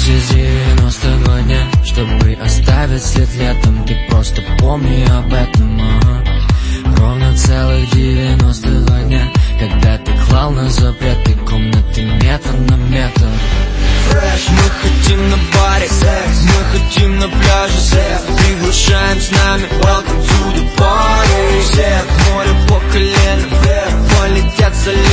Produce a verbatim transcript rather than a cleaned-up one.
здесь девяносто два дня, чтобы оставить след летом. Ты просто помни об этом, ага. Ровно целых девяносто два дня, когда ты клал на запреты комнаты метр на метр. Мы хотим на баре секс, мы хотим на пляже секс. Приглашаем с нами, welcome to the party. Всех море по колено, полетят солей.